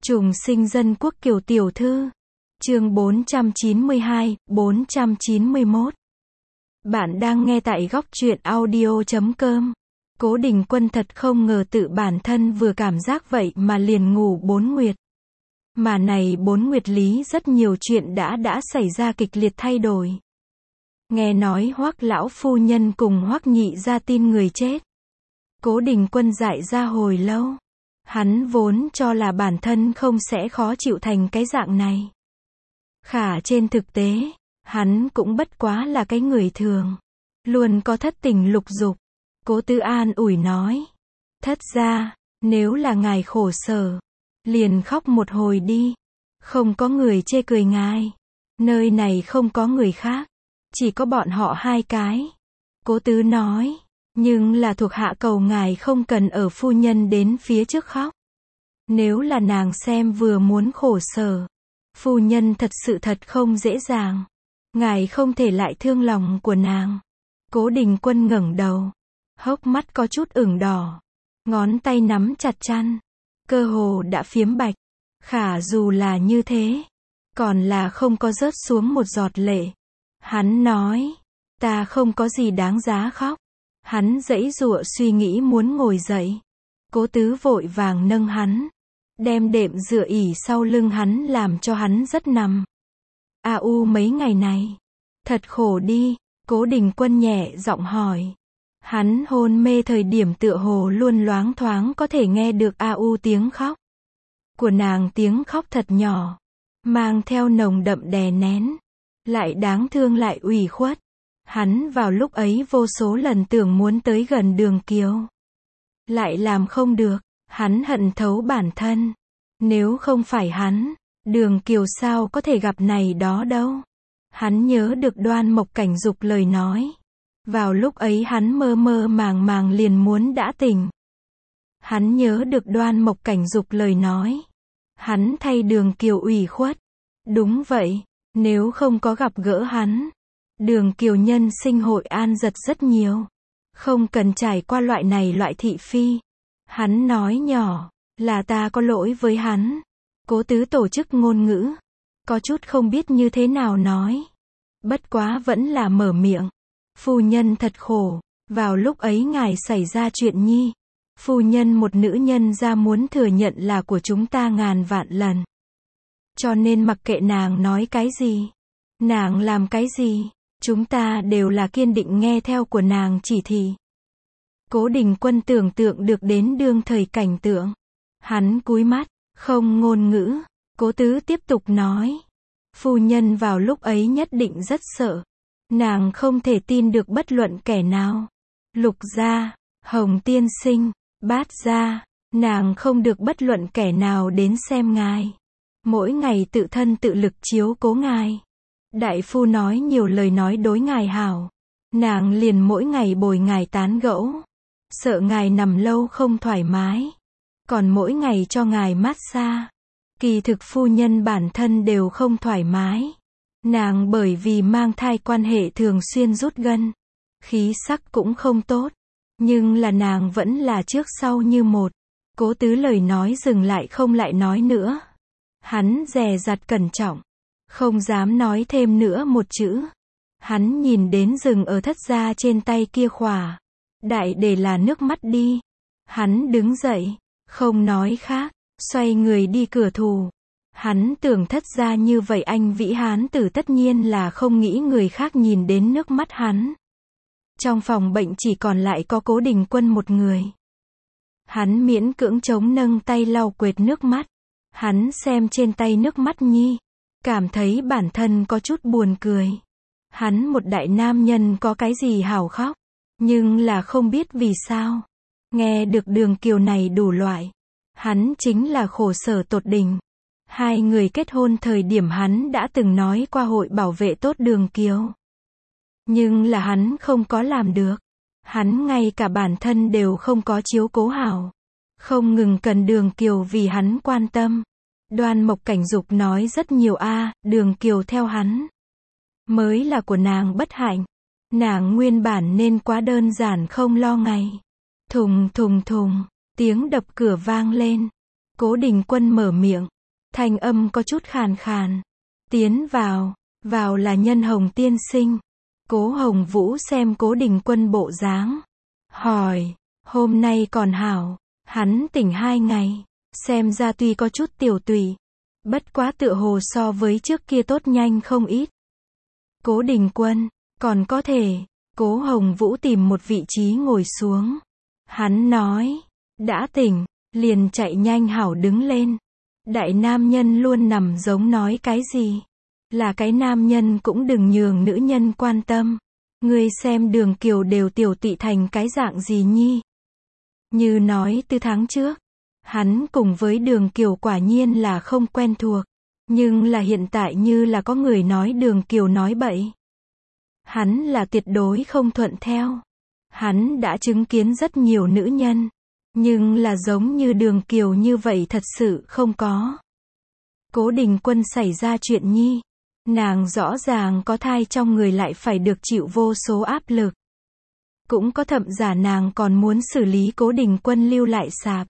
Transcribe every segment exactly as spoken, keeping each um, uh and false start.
Trùng sinh dân quốc Kiều tiểu thư. Chương bốn trăm chín mươi hai, bốn trăm chín mươi mốt. Bạn đang nghe tại góc truyện audio chấm com. Cố Đình Quân thật không ngờ tự bản thân vừa cảm giác vậy mà liền ngủ bốn nguyệt. Mà này bốn nguyệt lý rất nhiều chuyện đã đã xảy ra kịch liệt thay đổi. Nghe nói Hoắc lão phu nhân cùng Hoắc nhị gia tin người chết. Cố Đình Quân dại ra hồi lâu. Hắn vốn cho là bản thân không sẽ khó chịu thành cái dạng này. Khả trên thực tế, hắn cũng bất quá là cái người thường. Luôn có thất tình lục dục. Cố Tư an ủi nói. Thất gia, nếu là ngài khổ sở, liền khóc một hồi đi. Không có người chê cười ngài. Nơi này không có người khác. Chỉ có bọn họ hai cái. Cố Tứ nói. Nhưng là thuộc hạ cầu ngài không cần ở phu nhân đến phía trước khóc. Nếu là nàng xem vừa muốn khổ sở. Phu nhân thật sự thật không dễ dàng. Ngài không thể lại thương lòng của nàng. Cố Đình Quân ngẩng đầu. Hốc mắt có chút ửng đỏ. Ngón tay nắm chặt chăn. Cơ hồ đã phiếm bạch. Khả dù là như thế. Còn là không có rớt xuống một giọt lệ. Hắn nói. Ta không có gì đáng giá khóc. Hắn giãy giụa suy nghĩ muốn ngồi dậy. Cố Tứ vội vàng nâng hắn. Đem đệm dựa ỉ sau lưng hắn làm cho hắn rất nằm. A u mấy ngày này. Thật khổ đi. Cố Đình Quân nhẹ giọng hỏi. Hắn hôn mê thời điểm tựa hồ luôn loáng thoáng có thể nghe được A u tiếng khóc. Của nàng tiếng khóc thật nhỏ. Mang theo nồng đậm đè nén. Lại đáng thương lại ủy khuất. Hắn vào lúc ấy vô số lần tưởng muốn tới gần Đường Kiều. Lại làm không được. Hắn hận thấu bản thân. Nếu không phải hắn, Đường Kiều sao có thể gặp này đó đâu. Hắn nhớ được Đoan Mộc Cảnh Dục lời nói. Vào lúc ấy hắn mơ mơ màng màng liền muốn đã tỉnh. Hắn nhớ được Đoan Mộc Cảnh Dục lời nói. Hắn thay Đường Kiều ủy khuất. Đúng vậy, nếu không có gặp gỡ hắn, Đường Kiều nhân sinh hội an giật rất nhiều. Không cần trải qua loại này loại thị phi. Hắn nói nhỏ, là ta có lỗi với hắn. Cố Tứ tổ chức ngôn ngữ. Có chút không biết như thế nào nói. Bất quá vẫn là mở miệng. Phu nhân thật khổ. Vào lúc ấy ngài xảy ra chuyện nhi. Phu nhân một nữ nhân ra muốn thừa nhận là của chúng ta ngàn vạn lần. Cho nên mặc kệ nàng nói cái gì. Nàng làm cái gì. Chúng ta đều là kiên định nghe theo của nàng chỉ thị. Cố Đình Quân tưởng tượng được đến đương thời cảnh tượng. Hắn cúi mắt, không ngôn ngữ. Cố Tứ tiếp tục nói. Phu nhân vào lúc ấy nhất định rất sợ. Nàng không thể tin được bất luận kẻ nào. Lục gia, Hồng tiên sinh, Bát gia, nàng không được bất luận kẻ nào đến xem ngài. Mỗi ngày tự thân tự lực chiếu cố ngài. Đại phu nói nhiều lời nói đối ngài hảo. Nàng liền mỗi ngày bồi ngài tán gẫu. Sợ ngài nằm lâu không thoải mái. Còn mỗi ngày cho ngài massage. Kỳ thực phu nhân bản thân đều không thoải mái. Nàng bởi vì mang thai quan hệ thường xuyên rút gân. Khí sắc cũng không tốt. Nhưng là nàng vẫn là trước sau như một. Cố Tứ lời nói dừng lại không lại nói nữa. Hắn dè dặt cẩn trọng. Không dám nói thêm nữa một chữ. Hắn nhìn đến rừng ở thất gia trên tay kia khỏa. Đại để là nước mắt đi. Hắn đứng dậy. Không nói khác. Xoay người đi cửa thù. Hắn tưởng thất gia như vậy anh Vĩ Hán tử tất nhiên là không nghĩ người khác nhìn đến nước mắt hắn. Trong phòng bệnh chỉ còn lại có Cố Đình Quân một người. Hắn miễn cưỡng chống nâng tay lau quệt nước mắt. Hắn xem trên tay nước mắt nhi. Cảm thấy bản thân có chút buồn cười. Hắn một đại nam nhân có cái gì hảo khóc. Nhưng là không biết vì sao. Nghe được Đường Kiều này đủ loại. Hắn chính là khổ sở tột đỉnh. Hai người kết hôn thời điểm hắn đã từng nói qua hội bảo vệ tốt Đường Kiều. Nhưng là hắn không có làm được. Hắn ngay cả bản thân đều không có chiếu cố hảo. Không ngừng cần Đường Kiều vì hắn quan tâm. Đoan Mộc Cảnh Dục nói rất nhiều a, Đường Kiều theo hắn. Mới là của nàng bất hạnh. Nàng nguyên bản nên quá đơn giản không lo ngày. Thùng thùng thùng, tiếng đập cửa vang lên. Cố Đình Quân mở miệng. Thanh âm có chút khàn khàn. Tiến vào, vào là Nhân Hồng tiên sinh. Cố Hồng Vũ xem Cố Đình Quân bộ dáng. Hỏi, hôm nay còn hảo, hắn tỉnh hai ngày, xem ra tuy có chút tiểu tụy, bất quá tựa hồ so với trước kia tốt nhanh không ít. Cố Đình Quân, còn có thể, Cố Hồng Vũ tìm một vị trí ngồi xuống. Hắn nói, đã tỉnh, liền chạy nhanh hảo đứng lên. Đại nam nhân luôn nằm giống nói cái gì. Là cái nam nhân cũng đừng nhường nữ nhân quan tâm. Ngươi xem Đường Kiều đều tiểu tụy thành cái dạng gì nhi. Như nói từ tháng trước, hắn cùng với Đường Kiều quả nhiên là không quen thuộc. Nhưng là hiện tại như là có người nói Đường Kiều nói bậy. Hắn là tuyệt đối không thuận theo. Hắn đã chứng kiến rất nhiều nữ nhân. Nhưng là giống như Đường Kiều như vậy thật sự không có. Cố Đình Quân xảy ra chuyện nhi. Nàng rõ ràng có thai trong người lại phải được chịu vô số áp lực. Cũng có thậm giả nàng còn muốn xử lý Cố Đình Quân lưu lại sạp.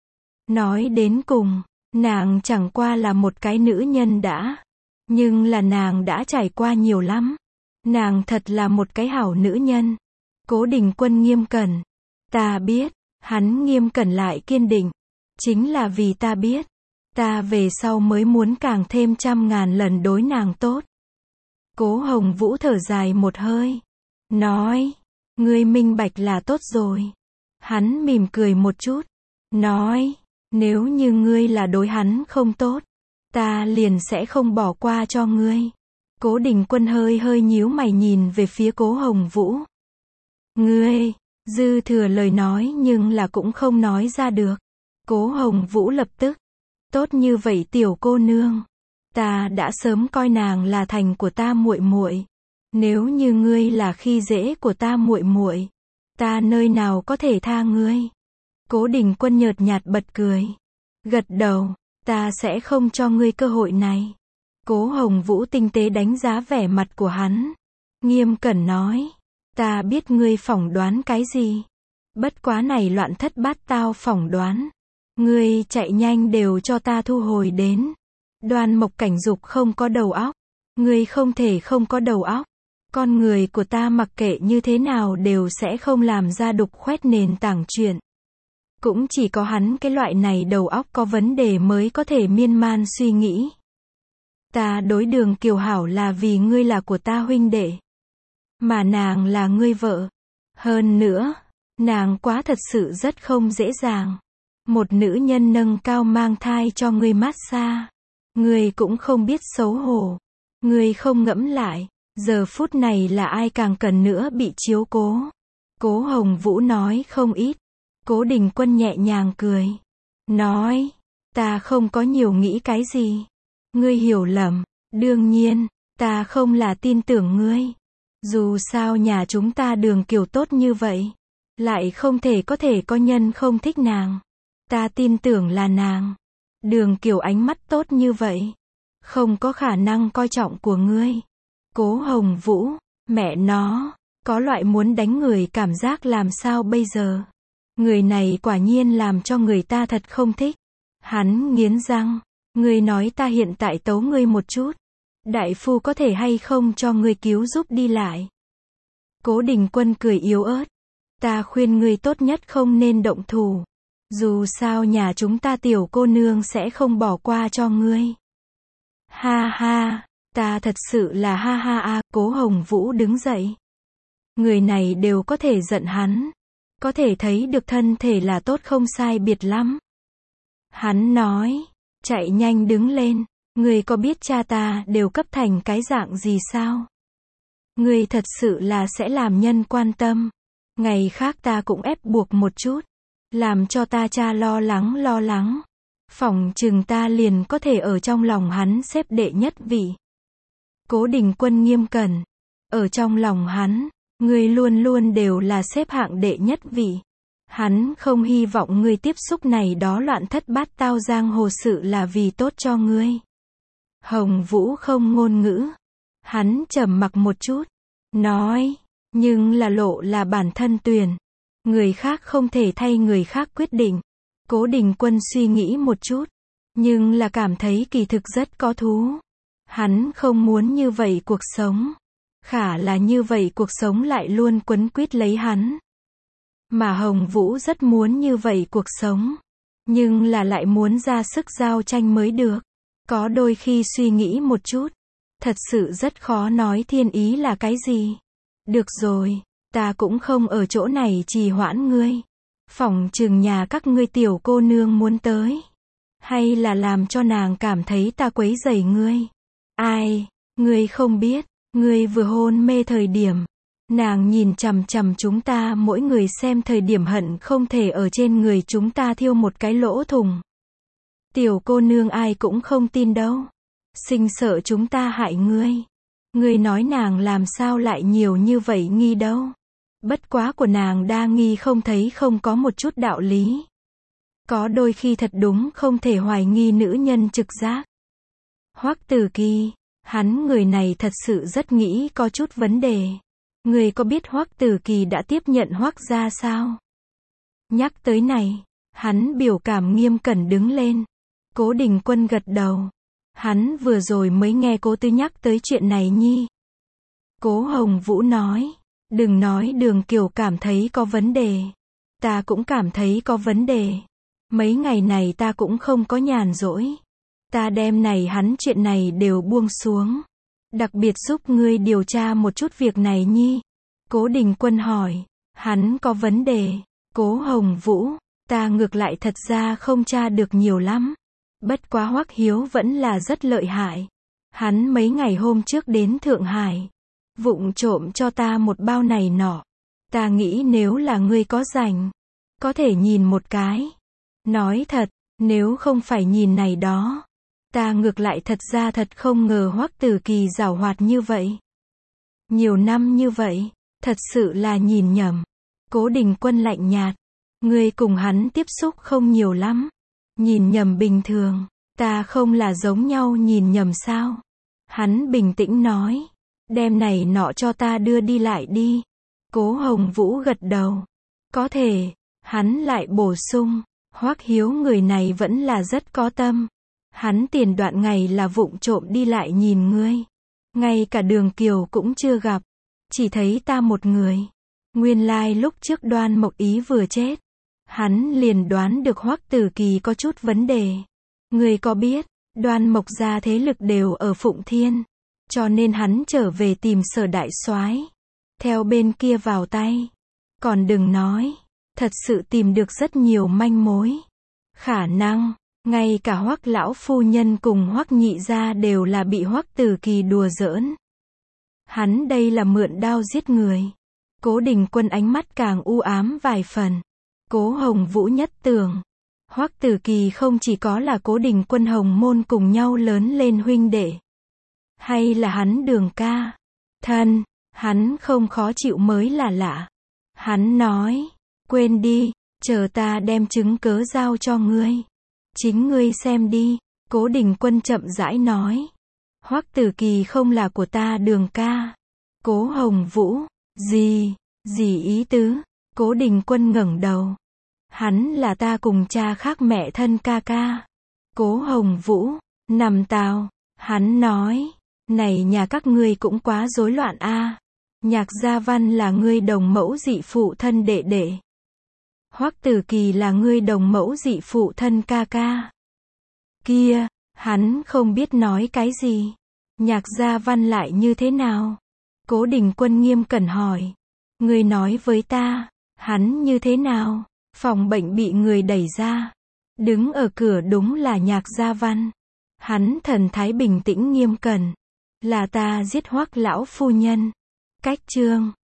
Nói đến cùng, nàng chẳng qua là một cái nữ nhân đã. Nhưng là nàng đã trải qua nhiều lắm. Nàng thật là một cái hảo nữ nhân. Cố Đình Quân nghiêm cẩn. Ta biết, hắn nghiêm cẩn lại kiên định. Chính là vì ta biết. Ta về sau mới muốn càng thêm trăm ngàn lần đối nàng tốt. Cố Hồng Vũ thở dài một hơi. Nói, ngươi minh bạch là tốt rồi. Hắn mỉm cười một chút. Nói, nếu như ngươi là đối hắn không tốt, ta liền sẽ không bỏ qua cho ngươi. Cố Đình Quân hơi hơi nhíu mày nhìn về phía Cố Hồng Vũ. Ngươi, dư thừa lời nói nhưng là cũng không nói ra được. Cố Hồng Vũ lập tức. Tốt như vậy tiểu cô nương, ta đã sớm coi nàng là thành của ta muội muội. Nếu như ngươi là khi dễ của ta muội muội, ta nơi nào có thể tha ngươi. Cố Đình Quân nhợt nhạt bật cười. Gật đầu, ta sẽ không cho ngươi cơ hội này. Cố Hồng Vũ tinh tế đánh giá vẻ mặt của hắn. Nghiêm cẩn nói, ta biết ngươi phỏng đoán cái gì. Bất quá này loạn thất bát tao phỏng đoán. Ngươi chạy nhanh đều cho ta thu hồi đến. Đoan Mộc Cảnh Dục không có đầu óc. Ngươi không thể không có đầu óc. Con người của ta mặc kệ như thế nào đều sẽ không làm ra đục khoét nền tảng chuyện. Cũng chỉ có hắn cái loại này đầu óc có vấn đề mới có thể miên man suy nghĩ. Ta đối Đường Kiều hảo là vì ngươi là của ta huynh đệ. Mà nàng là ngươi vợ. Hơn nữa, nàng quá thật sự rất không dễ dàng. Một nữ nhân nâng cao mang thai cho ngươi massage. Ngươi cũng không biết xấu hổ. Ngươi không ngẫm lại, giờ phút này là ai càng cần nữa bị chiếu cố. Cố Hồng Vũ nói không ít. Cố Đình Quân nhẹ nhàng cười. Nói, ta không có nhiều nghĩ cái gì. Ngươi hiểu lầm, đương nhiên, ta không là tin tưởng ngươi. Dù sao nhà chúng ta Đường Kiều tốt như vậy. Lại không thể có thể có nhân không thích nàng. Ta tin tưởng là nàng. Đường Kiều ánh mắt tốt như vậy. Không có khả năng coi trọng của ngươi. Cố Hồng Vũ, mẹ nó, có loại muốn đánh người cảm giác làm sao bây giờ. Người này quả nhiên làm cho người ta thật không thích. Hắn nghiến răng. Ngươi nói ta hiện tại tấu ngươi một chút. Đại phu có thể hay không cho ngươi cứu giúp đi lại. Cố Đình Quân cười yếu ớt. Ta khuyên ngươi tốt nhất không nên động thủ. Dù sao nhà chúng ta tiểu cô nương sẽ không bỏ qua cho ngươi. Ha ha, ta thật sự là ha ha a. Cố Hồng Vũ đứng dậy. Người này đều có thể giận hắn. Có thể thấy được thân thể là tốt không sai biệt lắm. Hắn nói, chạy nhanh đứng lên. Ngươi có biết cha ta đều cấp thành cái dạng gì sao? Ngươi thật sự là sẽ làm nhân quan tâm. Ngày khác ta cũng ép buộc một chút. Làm cho ta cha lo lắng lo lắng. Phỏng chừng ta liền có thể ở trong lòng hắn xếp đệ nhất vị. Cố Đình Quân nghiêm cẩn. Ở trong lòng hắn, ngươi luôn luôn đều là xếp hạng đệ nhất vị. Hắn không hy vọng ngươi tiếp xúc này đó loạn thất bát tao giang hồ sự là vì tốt cho ngươi. Hồng Vũ không ngôn ngữ. Hắn trầm mặc một chút. Nói, nhưng là lộ là bản thân tuyển. Người khác không thể thay người khác quyết định. Cố Đình Quân suy nghĩ một chút. Nhưng là cảm thấy kỳ thực rất có thú. Hắn không muốn như vậy cuộc sống. Khả là như vậy cuộc sống lại luôn quấn quýt lấy hắn. Mà Hồng Vũ rất muốn như vậy cuộc sống. Nhưng là lại muốn ra sức giao tranh mới được. Có đôi khi suy nghĩ một chút. Thật sự rất khó nói thiên ý là cái gì. Được rồi, ta cũng không ở chỗ này trì hoãn ngươi. Phỏng chừng nhà các ngươi tiểu cô nương muốn tới. Hay là làm cho nàng cảm thấy ta quấy rầy ngươi. Ai, ngươi không biết, ngươi vừa hôn mê thời điểm. Nàng nhìn chằm chằm chúng ta mỗi người xem thời điểm hận không thể ở trên người chúng ta thiêu một cái lỗ thủng. Tiểu cô nương ai cũng không tin đâu. Sinh sợ chúng ta hại ngươi. Ngươi nói nàng làm sao lại nhiều như vậy nghi đâu. Bất quá của nàng đa nghi không thấy không có một chút đạo lý. Có đôi khi thật đúng không thể hoài nghi nữ nhân trực giác. Hoắc Tử Kỳ, hắn người này thật sự rất nghĩ có chút vấn đề. Ngươi có biết Hoắc Tử Kỳ đã tiếp nhận Hoắc gia sao? Nhắc tới này, hắn biểu cảm nghiêm cẩn đứng lên. Cố Đình Quân gật đầu. Hắn vừa rồi mới nghe Cố Tư nhắc tới chuyện này nhi. Cố Hồng Vũ nói, đừng nói Đường Kiều cảm thấy có vấn đề. Ta cũng cảm thấy có vấn đề. Mấy ngày này ta cũng không có nhàn rỗi. Ta đem này hắn chuyện này đều buông xuống. Đặc biệt giúp ngươi điều tra một chút việc này nhi. Cố Đình Quân hỏi, hắn có vấn đề. Cố Hồng Vũ, ta ngược lại thật ra không tra được nhiều lắm. Bất quá Hoắc Hiếu vẫn là rất lợi hại. Hắn mấy ngày hôm trước đến Thượng Hải. Vụng trộm cho ta một bao này nọ. Ta nghĩ nếu là ngươi có rảnh. Có thể nhìn một cái. Nói thật, nếu không phải nhìn này đó. Ta ngược lại thật ra thật không ngờ Hoắc Tử Kỳ giàu hoạt như vậy. Nhiều năm như vậy, thật sự là nhìn nhầm. Cố Đình Quân lạnh nhạt. Ngươi cùng hắn tiếp xúc không nhiều lắm. Nhìn nhầm bình thường, ta không là giống nhau nhìn nhầm sao? Hắn bình tĩnh nói, đem này nọ cho ta đưa đi lại đi. Cố Hồng Vũ gật đầu. Có thể, hắn lại bổ sung, Hoắc Hiếu người này vẫn là rất có tâm. Hắn tiền đoạn ngày là vụng trộm đi lại nhìn ngươi. Ngay cả Đường Kiều cũng chưa gặp. Chỉ thấy ta một người. Nguyên lai lúc trước Đoan Mộc Ý vừa chết. Hắn liền đoán được Hoắc Tử Kỳ có chút vấn đề. Ngươi có biết, Đoan Mộc gia thế lực đều ở Phụng Thiên. Cho nên hắn trở về tìm Sở đại soái. Theo bên kia vào tay. Còn đừng nói, thật sự tìm được rất nhiều manh mối. Khả năng, ngay cả Hoắc lão phu nhân cùng Hoắc nhị gia đều là bị Hoắc Tử Kỳ đùa giỡn. Hắn đây là mượn đao giết người. Cố Đình Quân ánh mắt càng u ám vài phần. Cố Hồng Vũ nhất tưởng, Hoắc Tử Kỳ không chỉ có là Cố Đình Quân Hồng môn cùng nhau lớn lên huynh đệ. Hay là hắn Đường ca. Thân, hắn không khó chịu mới là lạ. Hắn nói, quên đi, chờ ta đem chứng cớ giao cho ngươi. Chính ngươi xem đi, Cố Đình Quân chậm rãi nói. Hoắc Tử Kỳ không là của ta Đường ca. Cố Hồng Vũ, gì, gì ý tứ? Cố Đình Quân ngẩng đầu. Hắn là ta cùng cha khác mẹ thân ca ca. Cố Hồng Vũ, nằm tào. Hắn nói, này nhà các ngươi cũng quá rối loạn a. Nhạc Gia Văn là ngươi đồng mẫu dị phụ thân đệ đệ. Hoắc Tử Kỳ là ngươi đồng mẫu dị phụ thân ca ca. Kia, hắn không biết nói cái gì. Nhạc Gia Văn lại như thế nào? Cố Đình Quân nghiêm cẩn hỏi. Ngươi nói với ta, hắn như thế nào? Phòng bệnh bị người đẩy ra. Đứng ở cửa đúng là Nhạc Gia Văn. Hắn thần thái bình tĩnh nghiêm cẩn. Là ta giết Hoắc lão phu nhân. Cách chương